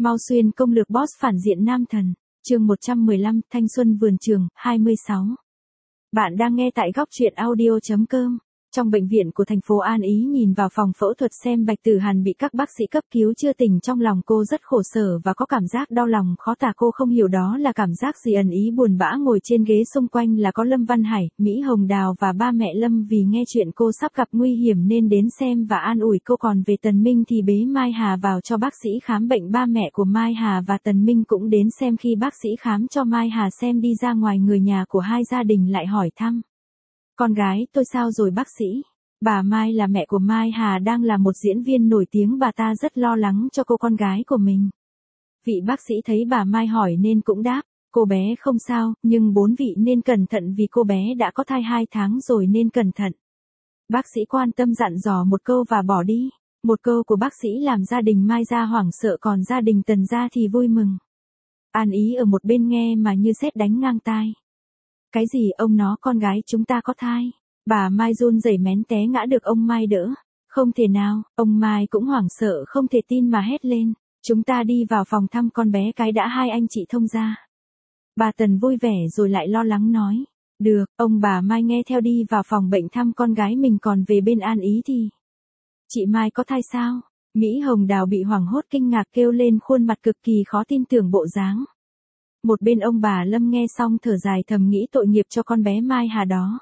Mau xuyên công lược boss phản diện nam thần. Chương 115, Thanh xuân vườn trường, 26. Bạn đang nghe tại góc truyện audio.com. Trong bệnh viện của thành phố An Ý nhìn vào phòng phẫu thuật xem Bạch Tử Hàn bị các bác sĩ cấp cứu chưa tỉnh, trong lòng cô rất khổ sở và có cảm giác đau lòng khó tả. Cô không hiểu đó là cảm giác gì, ẩn ý buồn bã ngồi trên ghế, xung quanh là có Lâm Văn Hải, Mỹ Hồng Đào và ba mẹ Lâm. Vì nghe chuyện cô sắp gặp nguy hiểm nên đến xem và an ủi cô. Còn về Tần Minh thì bế Mai Hà vào cho bác sĩ khám bệnh. Ba mẹ của Mai Hà và Tần Minh cũng đến xem. Khi bác sĩ khám cho Mai Hà xem đi ra ngoài, người nhà của hai gia đình lại hỏi thăm: "Con gái tôi sao rồi bác sĩ?" Bà Mai là mẹ của Mai Hà, đang là một diễn viên nổi tiếng, bà ta rất lo lắng cho cô con gái của mình. Vị bác sĩ thấy bà Mai hỏi nên cũng đáp: "Cô bé không sao, nhưng bốn vị nên cẩn thận vì cô bé đã có thai 2 tháng rồi nên cẩn thận." Bác sĩ quan tâm dặn dò một câu và bỏ đi. Một câu của bác sĩ làm gia đình Mai ra hoảng sợ, còn gia đình Tần ra thì vui mừng. An Ý ở một bên nghe mà như sét đánh ngang tai. "Cái gì ông nó, con gái chúng ta có thai?" Bà Mai run rẩy mén té ngã được ông Mai đỡ. "Không thể nào." Ông Mai cũng hoảng sợ không thể tin mà hét lên: "Chúng ta đi vào phòng thăm con bé cái đã." Hai anh chị thông ra. Bà Tần vui vẻ rồi lại lo lắng nói: "Được." Ông bà Mai nghe theo đi vào phòng bệnh thăm con gái mình. Còn về bên An Ý thì: "Chị Mai có thai sao?" Mỹ Hồng Đào bị hoảng hốt kinh ngạc kêu lên, khuôn mặt cực kỳ khó tin tưởng bộ dáng. Một bên ông bà Lâm nghe xong thở dài thầm nghĩ tội nghiệp cho con bé Mai Hà đó.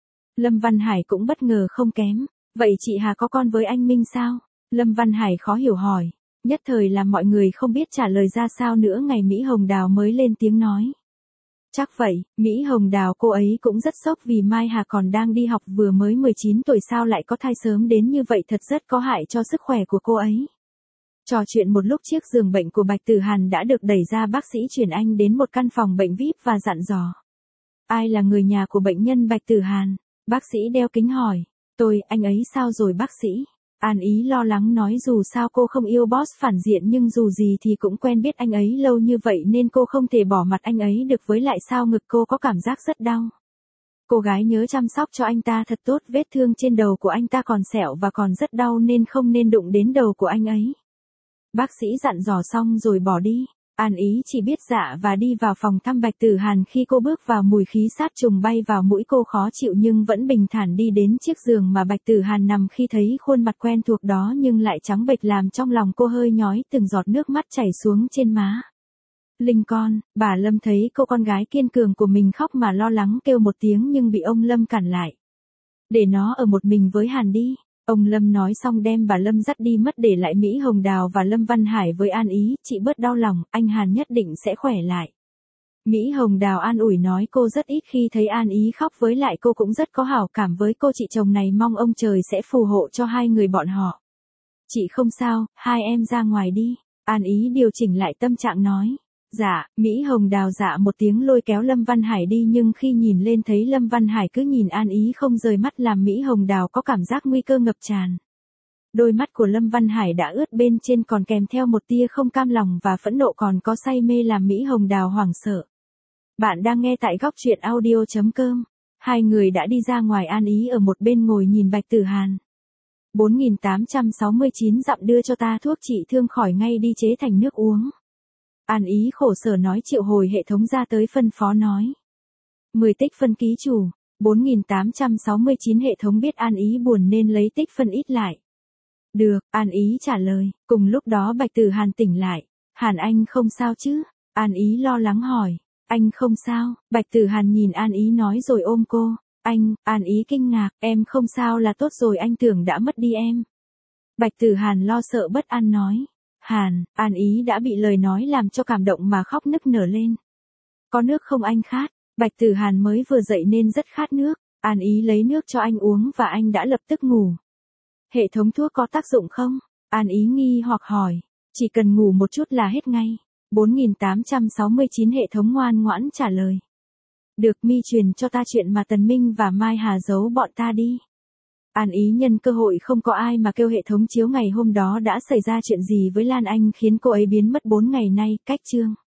Lâm Văn Hải cũng bất ngờ không kém: "Vậy chị Hà có con với anh Minh sao?" Lâm Văn Hải khó hiểu hỏi. Nhất thời làm mọi người không biết trả lời ra sao nữa. Ngày Mỹ Hồng Đào mới lên tiếng nói: "Chắc vậy." Mỹ Hồng Đào cô ấy cũng rất sốc vì Mai Hà còn đang đi học, vừa mới 19 tuổi sao lại có thai sớm đến như vậy, thật rất có hại cho sức khỏe của cô ấy. Trò chuyện một lúc, chiếc giường bệnh của Bạch Tử Hàn đã được đẩy ra, bác sĩ chuyển anh đến một căn phòng bệnh VIP và dặn dò: "Ai là người nhà của bệnh nhân Bạch Tử Hàn?" Bác sĩ đeo kính hỏi. "Tôi." "Anh ấy sao rồi bác sĩ?" An Ý lo lắng nói dù sao cô không yêu boss phản diện, nhưng dù gì thì cũng quen biết anh ấy lâu như vậy nên cô không thể bỏ mặt anh ấy được, với lại sao ngực cô có cảm giác rất đau. Cô gái nhớ chăm sóc cho anh ta thật tốt, vết thương trên đầu của anh ta còn sẹo và còn rất đau nên không nên đụng đến đầu của anh ấy. Bác sĩ dặn dò xong rồi bỏ đi. An Ý chỉ biết dạ và đi vào phòng thăm Bạch Tử Hàn. Khi cô bước vào, mùi khí sát trùng bay vào mũi, cô khó chịu nhưng vẫn bình thản đi đến chiếc giường mà Bạch Tử Hàn nằm. Khi thấy khuôn mặt quen thuộc đó nhưng lại trắng bệch làm trong lòng cô hơi nhói, từng giọt nước mắt chảy xuống trên má. "Linh con." Bà Lâm thấy cô con gái kiên cường của mình khóc mà lo lắng kêu một tiếng nhưng bị ông Lâm cản lại. "Để nó ở một mình với Hàn đi." Ông Lâm nói xong đem bà Lâm dắt đi mất, để lại Mỹ Hồng Đào và Lâm Văn Hải với An Ý. "Chị bớt đau lòng, anh Hàn nhất định sẽ khỏe lại." Mỹ Hồng Đào an ủi nói cô rất ít khi thấy An Ý khóc, với lại cô cũng rất có hảo cảm với cô chị chồng này, mong ông trời sẽ phù hộ cho hai người bọn họ. "Chị không sao, hai em ra ngoài đi." An Ý điều chỉnh lại tâm trạng nói. "Dạ." Mỹ Hồng Đào dạ một tiếng lôi kéo Lâm Văn Hải đi, nhưng khi nhìn lên thấy Lâm Văn Hải cứ nhìn An Ý không rời mắt làm Mỹ Hồng Đào có cảm giác nguy cơ ngập tràn. Đôi mắt của Lâm Văn Hải đã ướt bên trên, còn kèm theo một tia không cam lòng và phẫn nộ, còn có say mê làm Mỹ Hồng Đào hoảng sợ. Bạn đang nghe tại góc truyện audio.com. Hai người đã đi ra ngoài, An Ý ở một bên ngồi nhìn Bạch Tử Hàn. 4.869 dặm, đưa cho ta thuốc trị thương khỏi ngay đi, chế thành nước uống. An Ý khổ sở nói. Triệu hồi hệ thống ra tới phân phó nói: 10 tích phân ký chủ. 4.869 hệ thống biết An Ý buồn nên lấy tích phân ít lại. "Được." An Ý trả lời. Cùng lúc đó Bạch Tử Hàn tỉnh lại. "Hàn anh không sao chứ?" An Ý lo lắng hỏi. "Anh không sao." Bạch Tử Hàn nhìn An Ý nói rồi ôm cô. "Anh." An Ý kinh ngạc. "Em không sao là tốt rồi, anh tưởng đã mất đi em." Bạch Tử Hàn lo sợ bất an nói. "Hàn." An Ý đã bị lời nói làm cho cảm động mà khóc nức nở lên. "Có nước không, anh khát." Bạch Tử Hàn mới vừa dậy nên rất khát nước. An Ý lấy nước cho anh uống và anh đã lập tức ngủ. "Hệ thống thuốc có tác dụng không?" An Ý nghi hoặc hỏi. "Chỉ cần ngủ một chút là hết ngay." 4.869 hệ thống ngoan ngoãn trả lời. "Được, mi truyền cho ta chuyện mà Tần Minh và Mai Hà giấu bọn ta đi." An Ý nhân cơ hội không có ai mà kêu hệ thống chiếu ngày hôm đó đã xảy ra chuyện gì với Lan Anh khiến cô ấy biến mất 4 ngày nay. Cách chương